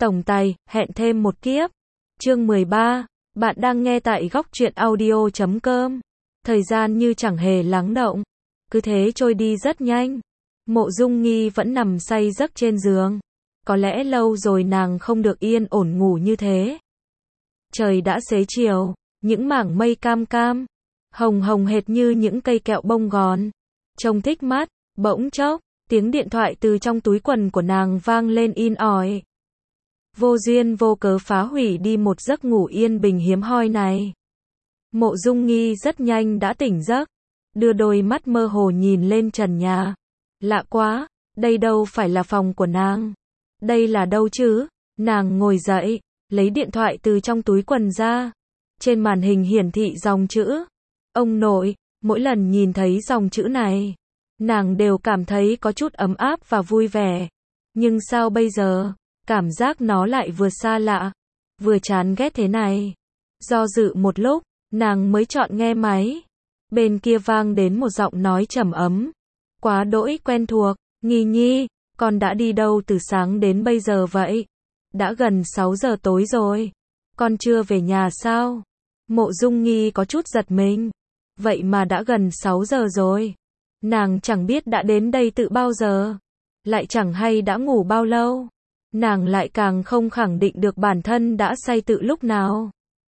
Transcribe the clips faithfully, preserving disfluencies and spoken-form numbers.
Tổng tài, hẹn thêm một kiếp. Chương mười ba. Bạn đang nghe tại góc truyện audio chấm com. Thời gian như chẳng hề lắng động, cứ thế trôi đi rất nhanh. Mộ Dung Nghi vẫn nằm say giấc trên giường. Có lẽ lâu rồi nàng không được yên ổn ngủ như thế. Trời đã xế chiều, những mảng mây cam cam, hồng hồng hệt như những cây kẹo bông gòn. Trông thích mắt, bỗng chốc, tiếng điện thoại từ trong túi quần của nàng vang lên in ỏi. Vô duyên vô cớ phá hủy đi một giấc ngủ yên bình hiếm hoi này. Mộ Dung Nghi rất nhanh đã tỉnh giấc, đưa đôi mắt mơ hồ nhìn lên trần nhà. Lạ quá, đây đâu phải là phòng của nàng. Đây là đâu chứ? Nàng ngồi dậy, lấy điện thoại từ trong túi quần ra. Trên màn hình hiển thị dòng chữ. Ông nội, mỗi lần nhìn thấy dòng chữ này, nàng đều cảm thấy có chút ấm áp và vui vẻ. Nhưng sao bây giờ, cảm giác nó lại vừa xa lạ, vừa chán ghét thế này. Do dự một lúc, nàng mới chọn nghe máy. Bên kia vang đến một giọng nói trầm ấm, quá đỗi quen thuộc. Nghi Nhi, con đã đi đâu từ sáng đến bây giờ vậy? Đã gần sáu giờ tối rồi, con chưa về nhà sao? Mộ Dung Nghi có chút giật mình. Vậy mà đã gần sáu giờ rồi. Nàng chẳng biết đã đến đây từ bao giờ, lại chẳng hay đã ngủ bao lâu. Nàng lại càng không khẳng định được bản thân đã say từ lúc nào.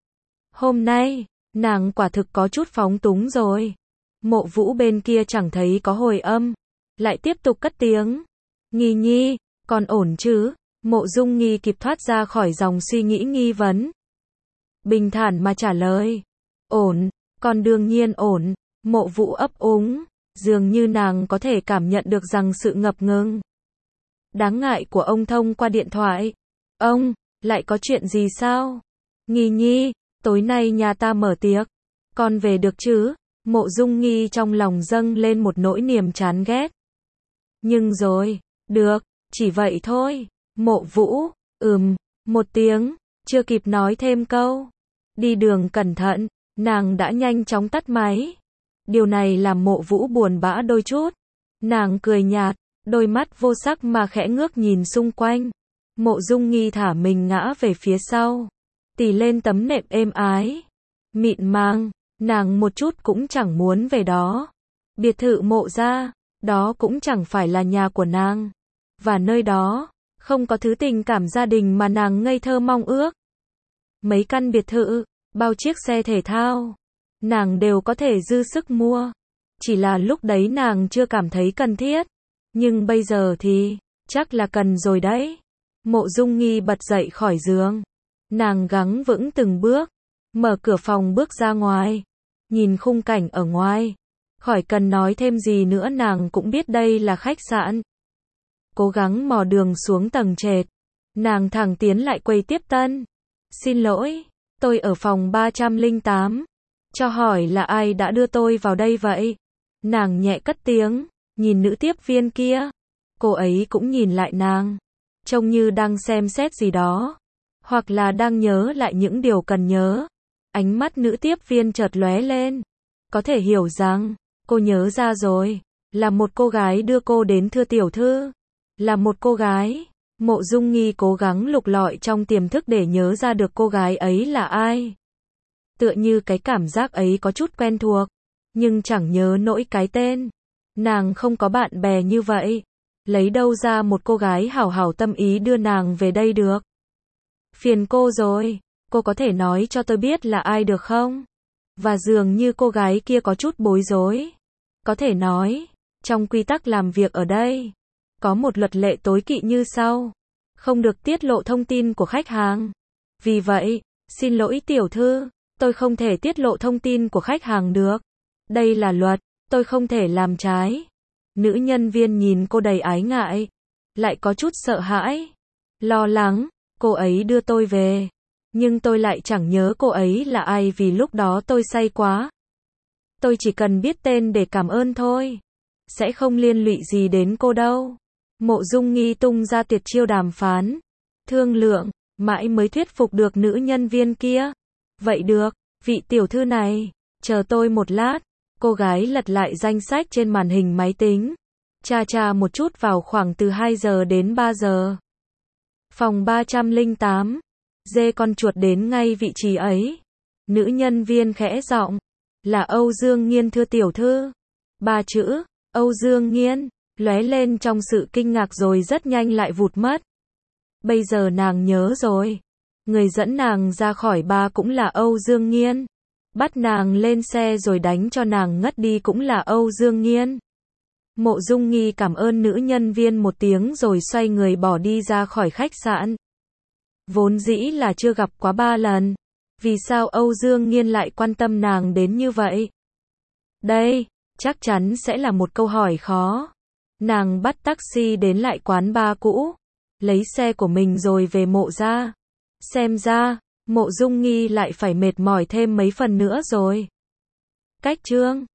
Hôm nay, nàng quả thực có chút phóng túng rồi. Mộ Vũ bên kia chẳng thấy có hồi âm, lại tiếp tục cất tiếng. Nghi Nhi, con ổn chứ? Mộ Dung Nghi kịp thoát ra khỏi dòng suy nghĩ nghi vấn. Bình thản mà trả lời. Ổn, con đương nhiên ổn. Mộ Vũ ấp úng, dường như nàng có thể cảm nhận được rằng sự ngập ngừng đáng ngại của ông thông qua điện thoại. Ông, lại có chuyện gì sao? Nghi Nhi, tối nay nhà ta mở tiệc, con về được chứ? Mộ Dung Nghi trong lòng dâng lên một nỗi niềm chán ghét. Nhưng rồi, được, chỉ vậy thôi. Mộ Vũ, ừm, một tiếng, chưa kịp nói thêm câu. Đi đường cẩn thận, nàng đã nhanh chóng tắt máy. Điều này làm Mộ Vũ buồn bã đôi chút. Nàng cười nhạt, đôi mắt vô sắc mà khẽ ngước nhìn xung quanh. Mộ Dung Nghi thả mình ngã về phía sau, tì lên tấm nệm êm ái, mịn màng. Nàng một chút cũng chẳng muốn về đó. Biệt thự Mộ gia, đó cũng chẳng phải là nhà của nàng. Và nơi đó, không có thứ tình cảm gia đình mà nàng ngây thơ mong ước. Mấy căn biệt thự, bao chiếc xe thể thao, nàng đều có thể dư sức mua. Chỉ là lúc đấy nàng chưa cảm thấy cần thiết. Nhưng bây giờ thì, chắc là cần rồi đấy. Mộ Dung Nghi bật dậy khỏi giường. Nàng gắng vững từng bước, mở cửa phòng bước ra ngoài, nhìn khung cảnh ở ngoài. Khỏi cần nói thêm gì nữa, nàng cũng biết đây là khách sạn. Cố gắng mò đường xuống tầng trệt, nàng thẳng tiến lại quầy tiếp tân. Xin lỗi, tôi ở phòng ba trăm lẻ tám. Cho hỏi là ai đã đưa tôi vào đây vậy? Nàng nhẹ cất tiếng, nhìn nữ tiếp viên kia. Cô ấy cũng nhìn lại nàng, trông như đang xem xét gì đó, hoặc là đang nhớ lại những điều cần nhớ. Ánh mắt nữ tiếp viên chợt lóe lên. Có thể hiểu rằng, cô nhớ ra rồi, là một cô gái đưa cô đến thưa tiểu thư. Là một cô gái. Mộ Dung Nghi cố gắng lục lọi trong tiềm thức để nhớ ra được cô gái ấy là ai. Tựa như cái cảm giác ấy có chút quen thuộc, nhưng chẳng nhớ nổi cái tên. Nàng không có bạn bè như vậy, lấy đâu ra một cô gái hảo hảo tâm ý đưa nàng về đây được. Phiền cô rồi, cô có thể nói cho tôi biết là ai được không? Và dường như cô gái kia có chút bối rối. Có thể nói, trong quy tắc làm việc ở đây, có một luật lệ tối kỵ như sau: không được tiết lộ thông tin của khách hàng. Vì vậy, xin lỗi tiểu thư, tôi không thể tiết lộ thông tin của khách hàng được. Đây là luật, tôi không thể làm trái. Nữ nhân viên nhìn cô đầy ái ngại, lại có chút sợ hãi, lo lắng. Cô ấy đưa tôi về, nhưng tôi lại chẳng nhớ cô ấy là ai vì lúc đó tôi say quá. Tôi chỉ cần biết tên để cảm ơn thôi, sẽ không liên lụy gì đến cô đâu. Mộ Dung Nghi tung ra tuyệt chiêu đàm phán, thương lượng, mãi mới thuyết phục được nữ nhân viên kia. Vậy được, vị tiểu thư này, chờ tôi một lát. Cô gái lật lại danh sách trên màn hình máy tính, tra tra một chút vào khoảng từ hai giờ đến ba giờ. Phòng ba trăm lẻ tám. Dê con chuột đến ngay vị trí ấy. Nữ nhân viên khẽ giọng. Là Âu Dương Nghiên thưa tiểu thư. Ba chữ, Âu Dương Nghiên, lóe lên trong sự kinh ngạc rồi rất nhanh lại vụt mất. Bây giờ nàng nhớ rồi. Người dẫn nàng ra khỏi ba cũng là Âu Dương Nghiên. Bắt nàng lên xe rồi đánh cho nàng ngất đi cũng là Âu Dương Nghiên. Mộ Dung Nghi cảm ơn nữ nhân viên một tiếng rồi xoay người bỏ đi ra khỏi khách sạn. Vốn dĩ là chưa gặp quá ba lần. Vì sao Âu Dương Nghiên lại quan tâm nàng đến như vậy? Đây, chắc chắn sẽ là một câu hỏi khó. Nàng bắt taxi đến lại quán bar cũ. Lấy xe của mình rồi về mộ ra. Xem ra, Mộ Dung Nghi lại phải mệt mỏi thêm mấy phần nữa rồi. Cách chương